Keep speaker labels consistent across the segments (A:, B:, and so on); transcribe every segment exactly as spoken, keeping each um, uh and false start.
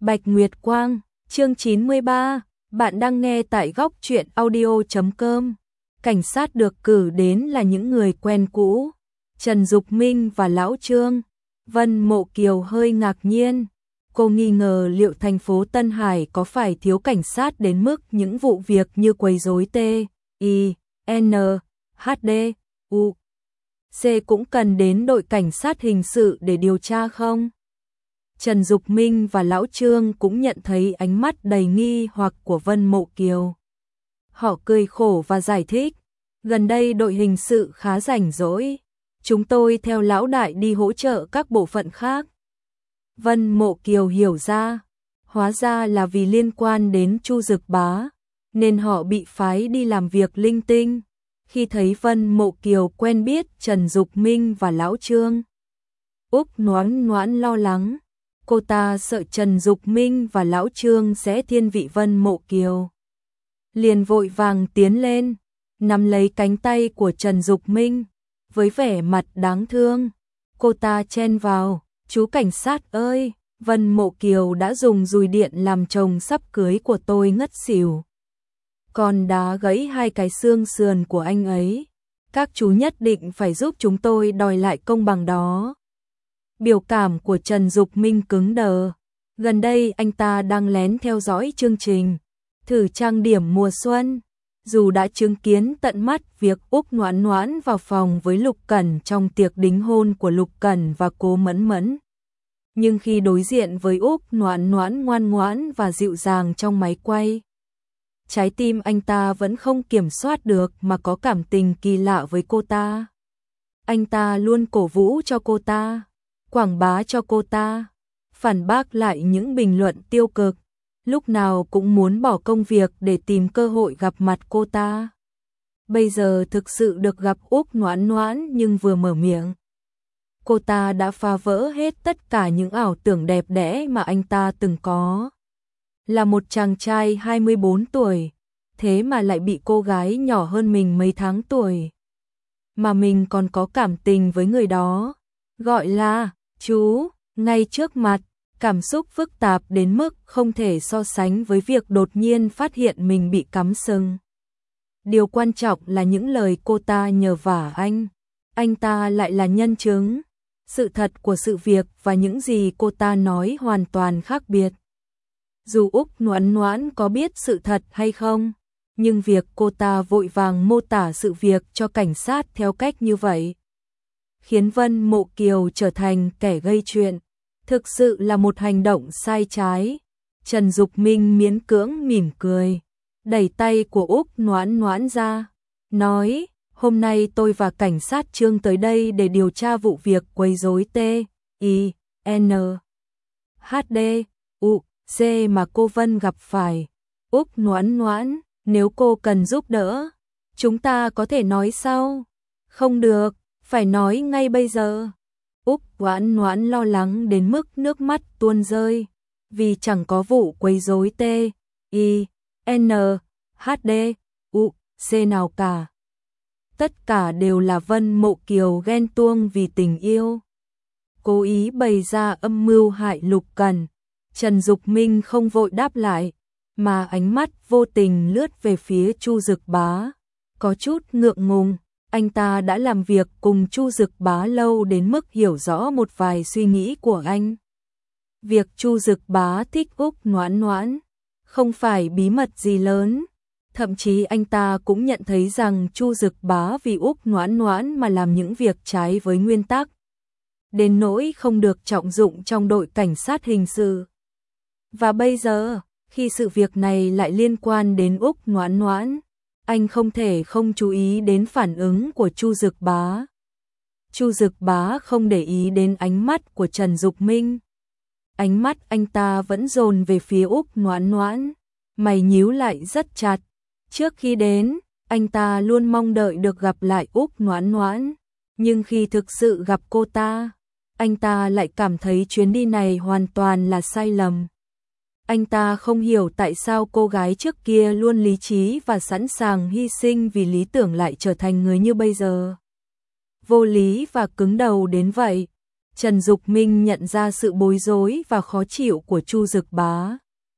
A: Bạch Nguyệt Quang, chương chín mươi ba, bạn đang nghe tại góc truyện audio chấm com. Cảnh sát được cử đến là những người quen cũ, Trần Dục Minh và Lão Trương. Vân Mộ Kiều hơi ngạc nhiên, cô nghi ngờ liệu thành phố Tân Hải có phải thiếu cảnh sát đến mức những vụ việc như quấy rối T, I, N, H D, U, C cũng cần đến đội cảnh sát hình sự để điều tra không? Trần Dục Minh và Lão Trương cũng nhận thấy ánh mắt đầy nghi hoặc của Vân Mộ Kiều. Họ cười khổ và giải thích, gần đây đội hình sự khá rảnh rỗi, chúng tôi theo Lão Đại đi hỗ trợ các bộ phận khác. Vân Mộ Kiều hiểu ra, hóa ra là vì liên quan đến Chu Dực Bá, nên họ bị phái đi làm việc linh tinh. Khi thấy Vân Mộ Kiều quen biết Trần Dục Minh và Lão Trương, Úc Noãn Noãn lo lắng. Cô ta sợ Trần Dục Minh và Lão Trương sẽ thiên vị Vân Mộ Kiều. Liền vội vàng tiến lên, nắm lấy cánh tay của Trần Dục Minh, với vẻ mặt đáng thương. Cô ta chen vào, chú cảnh sát ơi, Vân Mộ Kiều đã dùng dùi điện làm chồng sắp cưới của tôi ngất xỉu. Còn đá gãy hai cái xương sườn của anh ấy. Các chú nhất định phải giúp chúng tôi đòi lại công bằng đó. Biểu cảm của Trần Dục Minh cứng đờ. Gần đây anh ta đang lén theo dõi chương trình thử trang điểm mùa xuân. Dù đã chứng kiến tận mắt việc Úc Noãn Noãn vào phòng với Lục Cẩn trong tiệc đính hôn của Lục Cẩn và Cố Mẫn Mẫn, nhưng khi đối diện với Úc Noãn Noãn ngoan ngoãn và dịu dàng trong máy quay, trái tim anh ta vẫn không kiểm soát được mà có cảm tình kỳ lạ với cô ta. Anh ta luôn cổ vũ cho cô ta, quảng bá cho cô ta, phản bác lại những bình luận tiêu cực, lúc nào cũng muốn bỏ công việc để tìm cơ hội gặp mặt cô ta. Bây giờ thực sự được gặp Úc Noãn Noãn, nhưng vừa mở miệng, cô ta đã phá vỡ hết tất cả những ảo tưởng đẹp đẽ mà anh ta từng có. Là một chàng trai hai mươi bốn tuổi, thế mà lại bị cô gái nhỏ hơn mình mấy tháng tuổi, mà mình còn có cảm tình với người đó, gọi là chú, ngay trước mặt. Cảm xúc phức tạp đến mức không thể so sánh với việc đột nhiên phát hiện mình bị cắm sừng. Điều quan trọng là những lời cô ta nhờ vả anh, anh ta lại là nhân chứng. Sự thật của sự việc và những gì cô ta nói hoàn toàn khác biệt. Dù Úc Noãn Noãn có biết sự thật hay không, nhưng việc cô ta vội vàng mô tả sự việc cho cảnh sát theo cách như vậy, khiến Vân Mộ Kiều trở thành kẻ gây chuyện. Thực sự là một hành động sai trái. Trần Dục Minh miễn cưỡng mỉm cười, đẩy tay của Úc Noãn Noãn ra, nói, hôm nay tôi và cảnh sát Trương tới đây để điều tra vụ việc quấy rối T, I, N, H D, U, C mà cô Vân gặp phải. Úc Noãn Noãn, nếu cô cần giúp đỡ, chúng ta có thể nói sau. Không được, phải nói ngay bây giờ. Úc Noãn Noãn lo lắng đến mức nước mắt tuôn rơi, vì chẳng có vụ quấy rối T, I, N, H D, U, C nào cả. Tất cả đều là Vân Mộ Kiều ghen tuông vì tình yêu, cố ý bày ra âm mưu hại Lục Cẩn. Trần Dục Minh không vội đáp lại, mà ánh mắt vô tình lướt về phía Chu Dực Bá, có chút ngượng ngùng. Anh ta đã làm việc cùng Chu Dực Bá lâu đến mức hiểu rõ một vài suy nghĩ của anh. Việc Chu Dực Bá thích Úc Noãn Noãn không phải bí mật gì lớn, thậm chí anh ta cũng nhận thấy rằng Chu Dực Bá vì Úc Noãn Noãn mà làm những việc trái với nguyên tắc, đến nỗi không được trọng dụng trong đội cảnh sát hình sự. Và bây giờ, khi sự việc này lại liên quan đến Úc Noãn Noãn, anh không thể không chú ý đến phản ứng của Chu Dực Bá. Chu Dực Bá không để ý đến ánh mắt của Trần Dục Minh. Ánh mắt anh ta vẫn dồn về phía Úc Noãn Noãn, mày nhíu lại rất chặt. Trước khi đến, anh ta luôn mong đợi được gặp lại Úc Noãn Noãn, nhưng khi thực sự gặp cô ta, anh ta lại cảm thấy chuyến đi này hoàn toàn là sai lầm. Anh ta không hiểu tại sao cô gái trước kia luôn lý trí và sẵn sàng hy sinh vì lý tưởng lại trở thành người như bây giờ, vô lý và cứng đầu đến vậy. Trần Dục Minh nhận ra sự bối rối và khó chịu của Chu Dực Bá.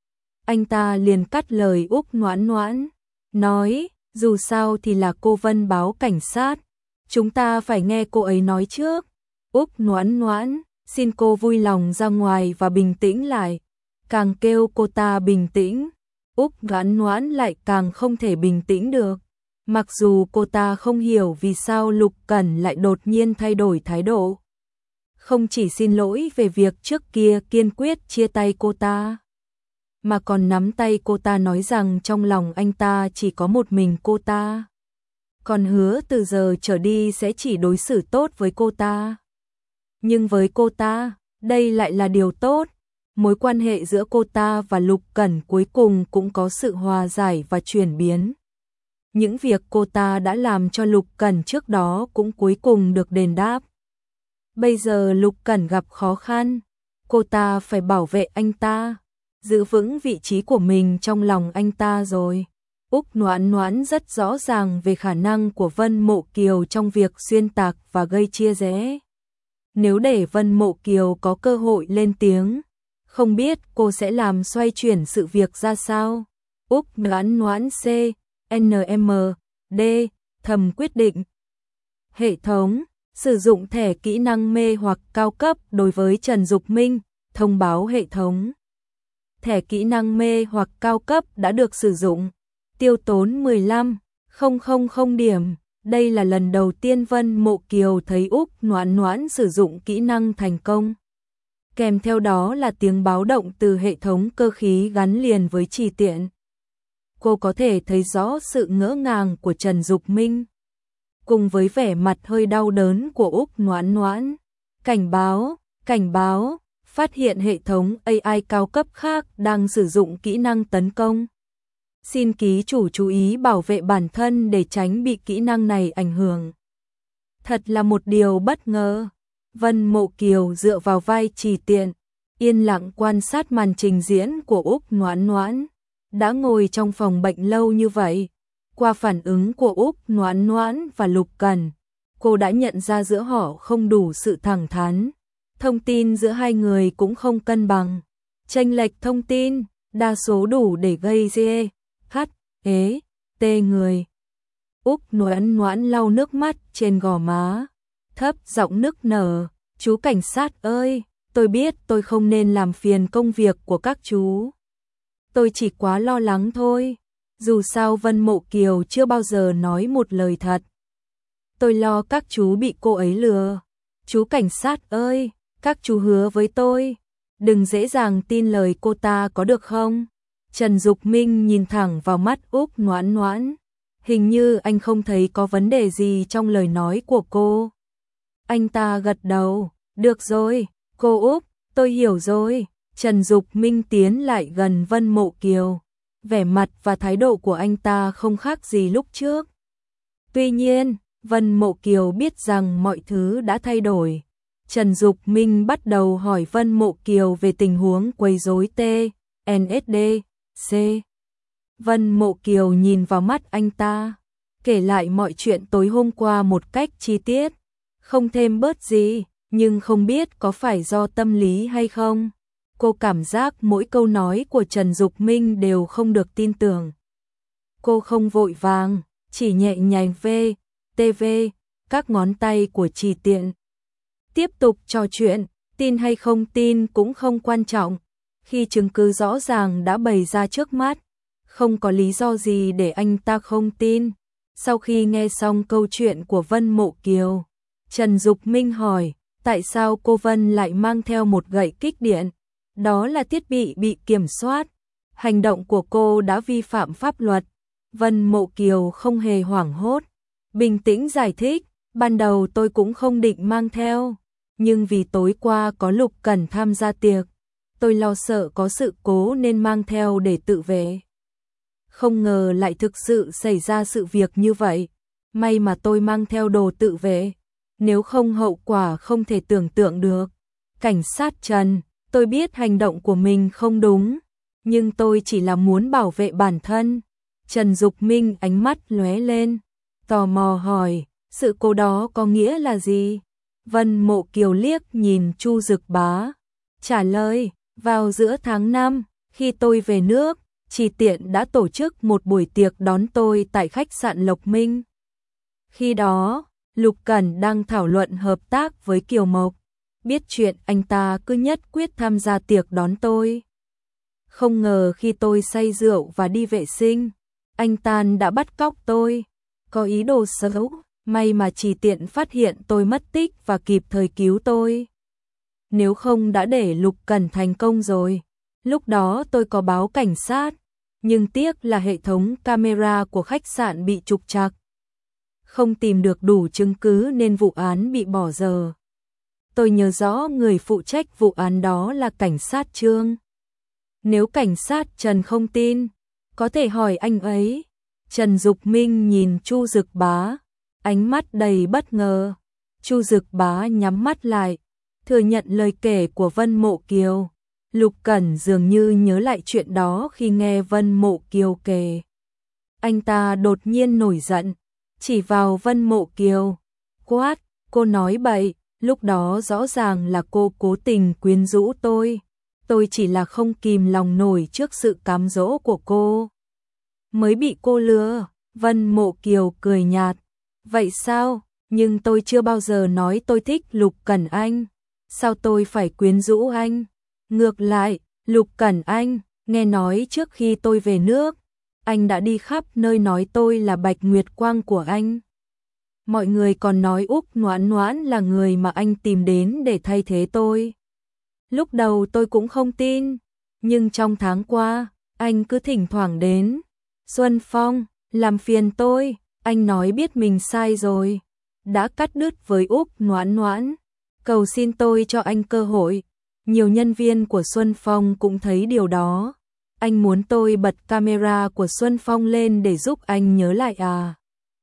A: Anh ta liền cắt lời Úc Noãn Noãn, nói, dù sao thì là cô Vân báo cảnh sát, chúng ta phải nghe cô ấy nói trước. Úc Noãn Noãn, xin cô vui lòng ra ngoài và bình tĩnh lại. Càng kêu cô ta bình tĩnh, Úc Noãn Noãn lại càng không thể bình tĩnh được. Mặc dù cô ta không hiểu vì sao Lục Cẩn lại đột nhiên thay đổi thái độ. Không chỉ xin lỗi về việc trước kia kiên quyết chia tay cô ta, mà còn nắm tay cô ta nói rằng trong lòng anh ta chỉ có một mình cô ta. Còn hứa từ giờ trở đi sẽ chỉ đối xử tốt với cô ta. Nhưng với cô ta, đây lại là điều tốt. Mối quan hệ giữa cô ta và Lục Cẩn cuối cùng cũng có sự hòa giải và chuyển biến. Những việc cô ta đã làm cho Lục Cẩn trước đó cũng cuối cùng được đền đáp. Bây giờ Lục Cẩn gặp khó khăn, cô ta phải bảo vệ anh ta, giữ vững vị trí của mình trong lòng anh ta rồi. Úc Noãn Noãn rất rõ ràng về khả năng của Vân Mộ Kiều trong việc xuyên tạc và gây chia rẽ. Nếu để Vân Mộ Kiều có cơ hội lên tiếng, không biết cô sẽ làm xoay chuyển sự việc ra sao. Úc Noãn Noãn C, N M, D, thầm quyết định. Hệ thống, sử dụng thẻ kỹ năng mê hoặc cao cấp đối với Trần Dục Minh, thông báo hệ thống. Thẻ kỹ năng mê hoặc cao cấp đã được sử dụng, tiêu tốn mười lăm nghìn điểm. Đây là lần đầu tiên Vân Mộ Kiều thấy Úc Noãn Noãn sử dụng kỹ năng thành công. Kèm theo đó là tiếng báo động từ hệ thống cơ khí gắn liền với trì tiện. Cô có thể thấy rõ sự ngỡ ngàng của Trần Dục Minh, cùng với vẻ mặt hơi đau đớn của Úc Noãn Noãn. Cảnh báo, cảnh báo, phát hiện hệ thống A I cao cấp khác đang sử dụng kỹ năng tấn công. Xin ký chủ chú ý bảo vệ bản thân để tránh bị kỹ năng này ảnh hưởng. Thật là một điều bất ngờ. Vân Mộ Kiều dựa vào vai trì tiện, yên lặng quan sát màn trình diễn của Úc Noãn Noãn. Đã ngồi trong phòng bệnh lâu như vậy, qua phản ứng của Úc Noãn Noãn và Lục Cẩn, cô đã nhận ra giữa họ không đủ sự thẳng thắn. Thông tin giữa hai người cũng không cân bằng. Chênh lệch thông tin, đa số đủ để gây dê, hắt, ế, tê người. Úc Noãn Noãn lau nước mắt trên gò má, thấp giọng nức nở, chú cảnh sát ơi, tôi biết tôi không nên làm phiền công việc của các chú. Tôi chỉ quá lo lắng thôi, dù sao Vân Mộ Kiều chưa bao giờ nói một lời thật. Tôi lo các chú bị cô ấy lừa. Chú cảnh sát ơi, các chú hứa với tôi, đừng dễ dàng tin lời cô ta có được không? Trần Dục Minh nhìn thẳng vào mắt Úc Noãn Noãn, hình như anh không thấy có vấn đề gì trong lời nói của cô. Anh ta gật đầu, được rồi, cô Úc, tôi hiểu rồi. Trần Dục Minh tiến lại gần Vân Mộ Kiều, vẻ mặt và thái độ của anh ta không khác gì lúc trước. Tuy nhiên, Vân Mộ Kiều biết rằng mọi thứ đã thay đổi. Trần Dục Minh bắt đầu hỏi Vân Mộ Kiều về tình huống quấy rối T N S D C. Vân Mộ Kiều nhìn vào mắt anh ta, kể lại mọi chuyện tối hôm qua một cách chi tiết, không thêm bớt gì, nhưng không biết có phải do tâm lý hay không. Cô cảm giác mỗi câu nói của Trần Dục Minh đều không được tin tưởng. Cô không vội vàng, chỉ nhẹ nhàng v, tv, các ngón tay của trì tiện. Tiếp tục trò chuyện, tin hay không tin cũng không quan trọng. Khi chứng cứ rõ ràng đã bày ra trước mắt, không có lý do gì để anh ta không tin. Sau khi nghe xong câu chuyện của Vân Mộ Kiều, Trần Dục Minh hỏi, tại sao cô Vân lại mang theo một gậy kích điện? Đó là thiết bị bị kiểm soát. Hành động của cô đã vi phạm pháp luật. Vân Mộ Kiều không hề hoảng hốt, bình tĩnh giải thích, ban đầu tôi cũng không định mang theo, nhưng vì tối qua có Lục Cẩn tham gia tiệc, tôi lo sợ có sự cố nên mang theo để tự vệ. Không ngờ lại thực sự xảy ra sự việc như vậy, may mà tôi mang theo đồ tự vệ, nếu không hậu quả không thể tưởng tượng được. Cảnh sát Trần, tôi biết hành động của mình không đúng, nhưng tôi chỉ là muốn bảo vệ bản thân. Trần Dục Minh ánh mắt lóe lên, tò mò hỏi, sự cố đó có nghĩa là gì? Vân Mộ Kiều liếc nhìn Chu Dực Bá, trả lời, vào giữa tháng năm, khi tôi về nước, Trì Tiện đã tổ chức một buổi tiệc đón tôi tại khách sạn Lộc Minh. Khi đó, Lục Cẩn đang thảo luận hợp tác với Kiều Mộc, biết chuyện anh ta cứ nhất quyết tham gia tiệc đón tôi. Không ngờ khi tôi say rượu và đi vệ sinh, anh ta đã bắt cóc tôi, có ý đồ xấu, may mà Trì Tiện phát hiện tôi mất tích và kịp thời cứu tôi. Nếu không đã để Lục Cẩn thành công rồi. Lúc đó tôi có báo cảnh sát, nhưng tiếc là hệ thống camera của khách sạn bị trục trặc. Không tìm được đủ chứng cứ nên vụ án bị bỏ dở. Tôi nhớ rõ người phụ trách vụ án đó là cảnh sát Trương. Nếu cảnh sát Trần không tin, có thể hỏi anh ấy. Trần Dục Minh nhìn Chu Dực Bá, ánh mắt đầy bất ngờ. Chu Dực Bá nhắm mắt lại, thừa nhận lời kể của Vân Mộ Kiều. Lục Cẩn dường như nhớ lại chuyện đó khi nghe Vân Mộ Kiều kể. Anh ta đột nhiên nổi giận, chỉ vào Vân Mộ Kiều, quát, cô nói bậy, lúc đó rõ ràng là cô cố tình quyến rũ tôi. Tôi chỉ là không kìm lòng nổi trước sự cám dỗ của cô, mới bị cô lừa. Vân Mộ Kiều cười nhạt, vậy sao, nhưng tôi chưa bao giờ nói tôi thích Lục Cẩn anh. Sao tôi phải quyến rũ anh? Ngược lại, Lục Cẩn anh, nghe nói trước khi tôi về nước, anh đã đi khắp nơi nói tôi là Bạch Nguyệt Quang của anh. Mọi người còn nói Úc Noãn Noãn là người mà anh tìm đến để thay thế tôi. Lúc đầu tôi cũng không tin, nhưng trong tháng qua, anh cứ thỉnh thoảng đến. Xuân Phong, làm phiền tôi, anh nói biết mình sai rồi, đã cắt đứt với Úc Noãn Noãn, cầu xin tôi cho anh cơ hội. Nhiều nhân viên của Xuân Phong cũng thấy điều đó. Anh muốn tôi bật camera của Xuân Phong lên để giúp anh nhớ lại à?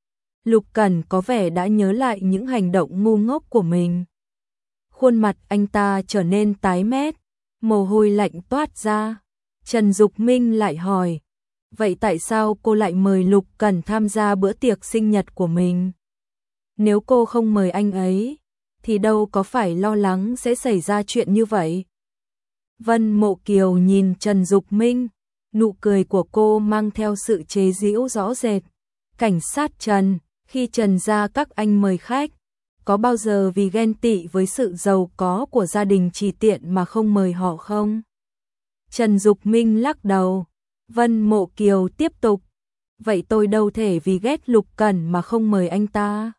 A: Lục Cẩn có vẻ đã nhớ lại những hành động ngu ngốc của mình. Khuôn mặt anh ta trở nên tái mét, mồ hôi lạnh toát ra. Trần Dục Minh lại hỏi, vậy tại sao cô lại mời Lục Cẩn tham gia bữa tiệc sinh nhật của mình? Nếu cô không mời anh ấy, thì đâu có phải lo lắng sẽ xảy ra chuyện như vậy. Vân Mộ Kiều nhìn Trần Dục Minh, nụ cười của cô mang theo sự chế giễu rõ rệt. Cảnh sát Trần, khi Trần gia các anh mời khách, có bao giờ vì ghen tị với sự giàu có của gia đình Trì Tiện mà không mời họ không? Trần Dục Minh lắc đầu. Vân Mộ Kiều tiếp tục, vậy tôi đâu thể vì ghét Lục Cẩn mà không mời anh ta.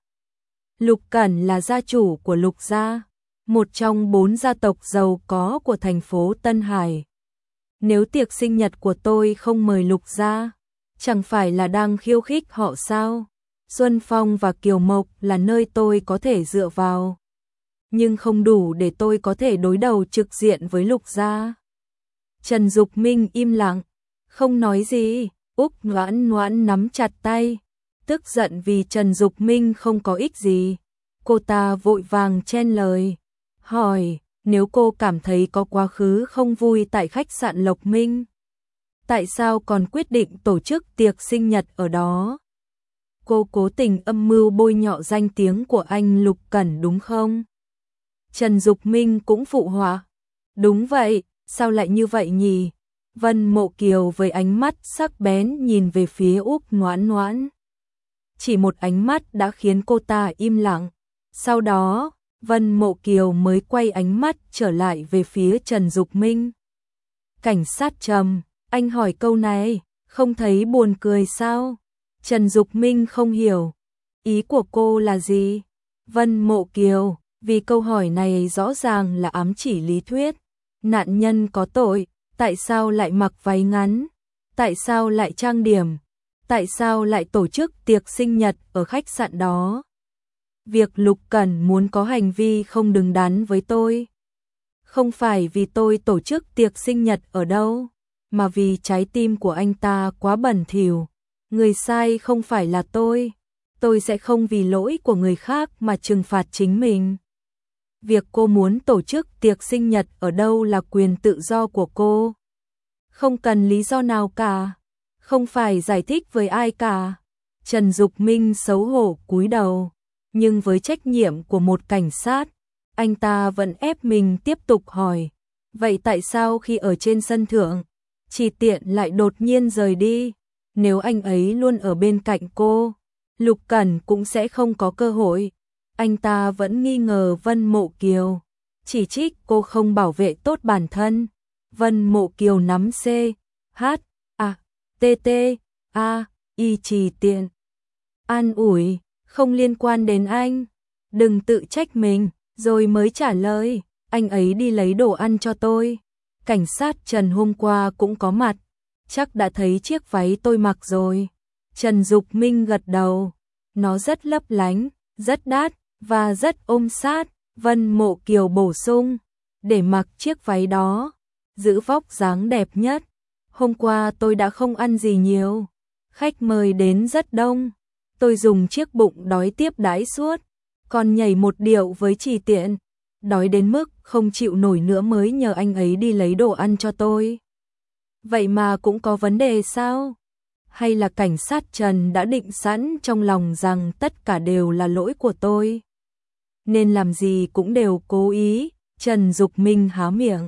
A: Lục Cẩn là gia chủ của Lục gia, một trong bốn gia tộc giàu có của thành phố Tân Hải. Nếu tiệc sinh nhật của tôi không mời Lục gia, chẳng phải là đang khiêu khích họ sao? Xuân Phong và Kiều Mộc là nơi tôi có thể dựa vào, nhưng không đủ để tôi có thể đối đầu trực diện với Lục gia. Trần Dục Minh im lặng, không nói gì. Úc Noãn Noãn nắm chặt tay, tức giận vì Trần Dục Minh không có ích gì. Cô ta vội vàng chen lời, hỏi, nếu cô cảm thấy có quá khứ không vui tại khách sạn Lộc Minh, tại sao còn quyết định tổ chức tiệc sinh nhật ở đó? Cô cố tình âm mưu bôi nhọ danh tiếng của anh Lục Cẩn đúng không? Trần Dục Minh cũng phụ họa, đúng vậy, sao lại như vậy nhỉ? Vân Mộ Kiều với ánh mắt sắc bén nhìn về phía Úc Noãn Noãn. Chỉ một ánh mắt đã khiến cô ta im lặng. Sau đó, Vân Mộ Kiều mới quay ánh mắt trở lại về phía Trần Dục Minh. Cảnh sát Trầm, anh hỏi câu này, không thấy buồn cười sao? Trần Dục Minh không hiểu. Ý của cô là gì? Vân Mộ Kiều, vì câu hỏi này rõ ràng là ám chỉ lý thuyết. Nạn nhân có tội, tại sao lại mặc váy ngắn? Tại sao lại trang điểm? Tại sao lại tổ chức tiệc sinh nhật ở khách sạn đó? Việc Lục Cẩn muốn có hành vi không đứng đắn với tôi, không phải vì tôi tổ chức tiệc sinh nhật ở đâu, mà vì trái tim của anh ta quá bẩn thỉu. Người sai không phải là tôi, tôi sẽ không vì lỗi của người khác mà trừng phạt chính mình. Việc cô muốn tổ chức tiệc sinh nhật ở đâu là quyền tự do của cô. Không cần lý do nào cả, không phải giải thích với ai cả. Trần Dục Minh xấu hổ cúi đầu. nhưng với trách nhiệm của một cảnh sát, anh ta vẫn ép mình tiếp tục hỏi. Vậy tại sao khi ở trên sân thượng, Chỉ Tiện lại đột nhiên rời đi? Nếu anh ấy luôn ở bên cạnh cô, Lục Cẩn cũng sẽ không có cơ hội. Anh ta vẫn nghi ngờ Vân Mộ Kiều, chỉ trích cô không bảo vệ tốt bản thân. Vân Mộ Kiều nắm C, H, A, T, T, A, Y Chỉ Tiện. An ủi, không liên quan đến anh, đừng tự trách mình, rồi mới trả lời, anh ấy đi lấy đồ ăn cho tôi. Cảnh sát Trần hôm qua cũng có mặt, chắc đã thấy chiếc váy tôi mặc rồi. Trần Dục Minh gật đầu, nó rất lấp lánh, rất đắt và rất ôm sát. Vân Mộ Kiều bổ sung, để mặc chiếc váy đó, giữ vóc dáng đẹp nhất. Hôm qua tôi đã không ăn gì nhiều, khách mời đến rất đông, tôi dùng chiếc bụng đói tiếp đãi suốt, còn nhảy một điệu với Chỉ Tiện, đói đến mức không chịu nổi nữa mới nhờ anh ấy đi lấy đồ ăn cho tôi. Vậy mà cũng có vấn đề sao? Hay là cảnh sát Trần đã định sẵn trong lòng rằng tất cả đều là lỗi của tôi, nên làm gì cũng đều cố ý? Trần Dục Minh há miệng,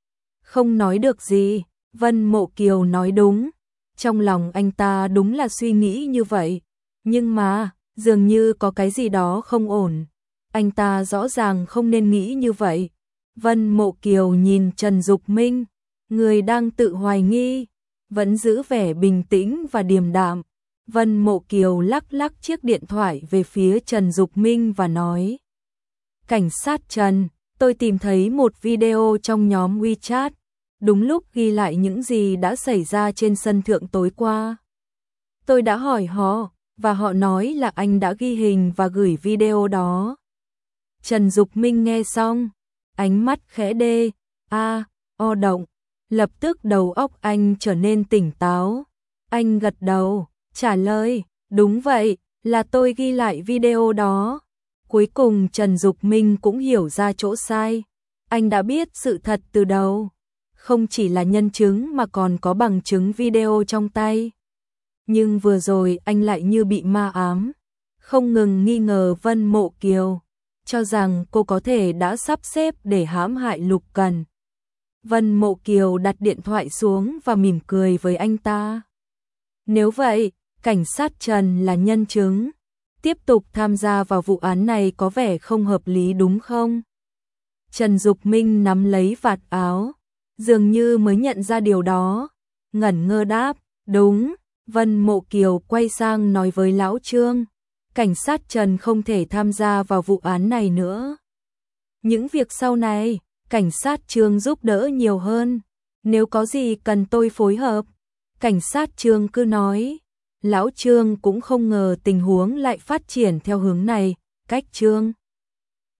A: không nói được gì. Vân Mộ Kiều nói đúng, trong lòng anh ta đúng là suy nghĩ như vậy, nhưng mà dường như có cái gì đó không ổn. Anh ta rõ ràng không nên nghĩ như vậy. Vân Mộ Kiều nhìn Trần Dục Minh, người đang tự hoài nghi, vẫn giữ vẻ bình tĩnh và điềm đạm. Vân Mộ Kiều lắc lắc chiếc điện thoại về phía Trần Dục Minh và nói, cảnh sát Trần, tôi tìm thấy một video trong nhóm WeChat, đúng lúc ghi lại những gì đã xảy ra trên sân thượng tối qua. Tôi đã hỏi họ, và họ nói là anh đã ghi hình và gửi video đó. Trần Dục Minh nghe xong, ánh mắt khẽ đê, a, o động, lập tức đầu óc anh trở nên tỉnh táo. Anh gật đầu, trả lời, đúng vậy, là tôi ghi lại video đó. Cuối cùng Trần Dục Minh cũng hiểu ra chỗ sai. Anh đã biết sự thật từ đầu, không chỉ là nhân chứng mà còn có bằng chứng video trong tay. Nhưng vừa rồi anh lại như bị ma ám, không ngừng nghi ngờ Vân Mộ Kiều, cho rằng cô có thể đã sắp xếp để hãm hại Lục Cẩn. Vân Mộ Kiều đặt điện thoại xuống và mỉm cười với anh ta. Nếu vậy, cảnh sát Trần là nhân chứng, tiếp tục tham gia vào vụ án này có vẻ không hợp lý đúng không? Trần Dục Minh nắm lấy vạt áo, dường như mới nhận ra điều đó, ngẩn ngơ đáp, đúng. Vân Mộ Kiều quay sang nói với Lão Trương, cảnh sát Trần không thể tham gia vào vụ án này nữa. Những việc sau này, cảnh sát Trương giúp đỡ nhiều hơn, nếu có gì cần tôi phối hợp. Cảnh sát Trương cứ nói. Lão Trương cũng không ngờ tình huống lại phát triển theo hướng này. Cách Trương